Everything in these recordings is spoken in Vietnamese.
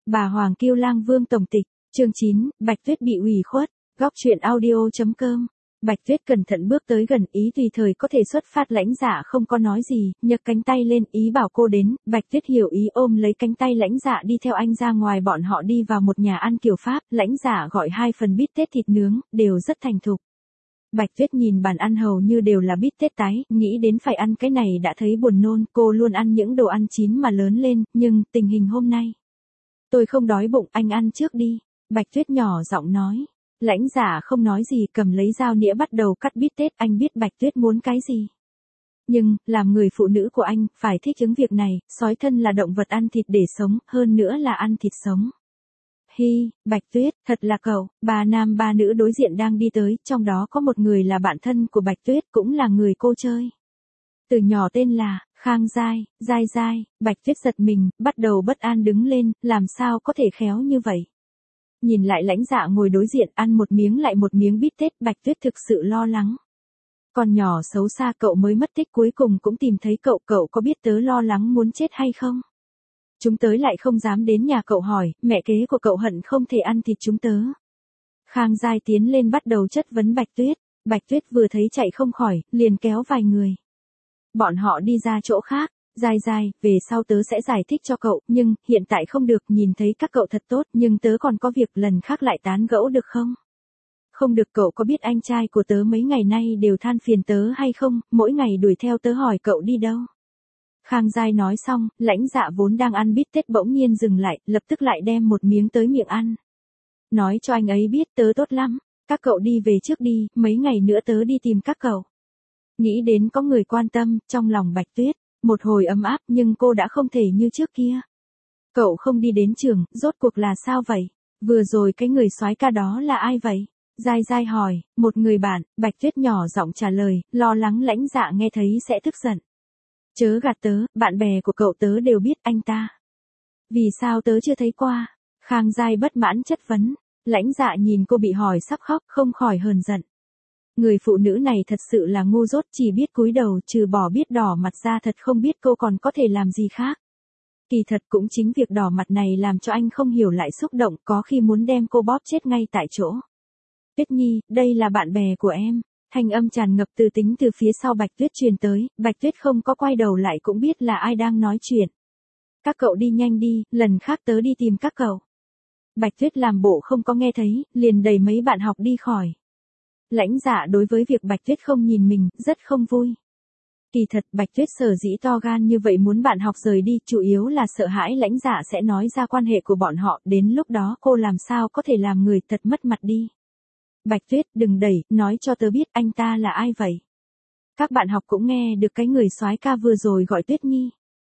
Bà Hoàng Kiêu Lang Vương tổng tịch, chương 9, Bạch Tuyết bị ủy khuất, góc truyện audio.com. Bạch Tuyết cẩn thận bước tới gần, ý tùy thời có thể xuất phát. Lãnh Dạ không có nói gì, nhấc cánh tay lên ý bảo cô đến. Bạch Tuyết hiểu ý ôm lấy cánh tay Lãnh Dạ đi theo anh ra ngoài. Bọn họ đi vào một nhà ăn kiểu Pháp. Lãnh Dạ gọi 2 phần bít tết thịt nướng, đều rất thành thục. Bạch Tuyết nhìn bàn ăn hầu như đều là bít tết tái, nghĩ đến phải ăn cái này đã thấy buồn nôn. Cô luôn ăn những đồ ăn chín mà lớn lên, nhưng tình hình hôm nay, tôi không đói bụng, anh ăn trước đi. Bạch Tuyết nhỏ giọng nói. Lãnh Dạ không nói gì, cầm lấy dao nĩa bắt đầu cắt bít tết. Anh biết Bạch Tuyết muốn cái gì. Nhưng, làm người phụ nữ của anh, phải thích ứng việc này. Sói thân là động vật ăn thịt để sống, hơn nữa là ăn thịt sống. Hi, Bạch Tuyết, thật là cậu. 3 nam 3 nữ đối diện đang đi tới, trong đó có một người là bạn thân của Bạch Tuyết, cũng là người cô chơi. Từ nhỏ tên là Khang Giai, Giai Giai. Bạch Tuyết giật mình, bắt đầu bất an đứng lên, làm sao có thể khéo như vậy. Nhìn lại Lãnh Dạ ngồi đối diện ăn một miếng lại một miếng bít tết, Bạch Tuyết thực sự lo lắng. Con nhỏ xấu xa cậu mới mất tích, cuối cùng cũng tìm thấy cậu, cậu có biết tớ lo lắng muốn chết hay không? Chúng tớ lại không dám đến nhà cậu hỏi, mẹ kế của cậu hận không thể ăn thịt chúng tớ. Khang Giai tiến lên bắt đầu chất vấn Bạch Tuyết. Bạch Tuyết vừa thấy chạy không khỏi, liền kéo vài người. Bọn họ đi ra chỗ khác. Giai Giai, về sau tớ sẽ giải thích cho cậu, nhưng hiện tại không được. Nhìn thấy các cậu thật tốt, nhưng tớ còn có việc, lần khác lại tán gẫu được không? Không được. Cậu có biết anh trai của tớ mấy ngày nay đều than phiền tớ hay không, mỗi ngày đuổi theo tớ hỏi cậu đi đâu. Khang Giai nói xong, Lãnh Dạ vốn đang ăn bít tết bỗng nhiên dừng lại, lập tức lại đem một miếng tới miệng ăn. Nói cho anh ấy biết tớ tốt lắm, các cậu đi về trước đi, mấy ngày nữa tớ đi tìm các cậu. Nghĩ đến có người quan tâm, trong lòng Bạch Tuyết một hồi ấm áp, nhưng cô đã không thể như trước kia. Cậu không đi đến trường, rốt cuộc là sao vậy? Vừa rồi cái người soái ca đó là ai vậy? Giai Giai hỏi. Một người bạn. Bạch Tuyết nhỏ giọng trả lời, lo lắng Lãnh Dạ nghe thấy sẽ tức giận. Chớ gạt tớ, bạn bè của cậu tớ đều biết anh ta. Vì sao tớ chưa thấy qua? Khang Giai bất mãn chất vấn. Lãnh Dạ nhìn cô bị hỏi sắp khóc, không khỏi hờn giận. Người phụ nữ này thật sự là ngu dốt, chỉ biết cúi đầu, trừ bỏ biết đỏ mặt ra thật không biết cô còn có thể làm gì khác. Kỳ thật cũng chính việc đỏ mặt này làm cho anh không hiểu lại xúc động, có khi muốn đem cô bóp chết ngay tại chỗ. Tuyết Nhi, đây là bạn bè của em. Thanh âm tràn ngập từ tính từ phía sau Bạch Tuyết truyền tới. Bạch Tuyết không có quay đầu lại cũng biết là ai đang nói chuyện. Các cậu đi nhanh đi, lần khác tớ đi tìm các cậu. Bạch Tuyết làm bộ không có nghe thấy, liền đẩy mấy bạn học đi khỏi. Lãnh Dạ đối với việc Bạch Tuyết không nhìn mình, rất không vui. Kỳ thật Bạch Tuyết sở dĩ to gan như vậy muốn bạn học rời đi, chủ yếu là sợ hãi Lãnh Dạ sẽ nói ra quan hệ của bọn họ, đến lúc đó cô làm sao có thể làm người thật mất mặt đi. Bạch Tuyết, đừng đẩy, nói cho tớ biết anh ta là ai vậy. Các bạn học cũng nghe được cái người soái ca vừa rồi gọi Tuyết Nhi.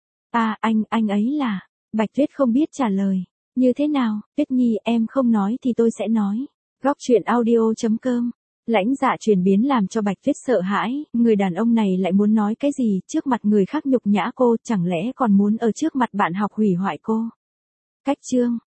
À, anh ấy là. Bạch Tuyết không biết trả lời. Như thế nào, Tuyết Nhi, em không nói thì tôi sẽ nói. Góc truyện audio.com. Lãnh Dạ chuyển biến làm cho Bạch Tuyết sợ hãi, người đàn ông này lại muốn nói cái gì, trước mặt người khác nhục nhã cô, chẳng lẽ còn muốn ở trước mặt bạn học hủy hoại cô. Cách chương.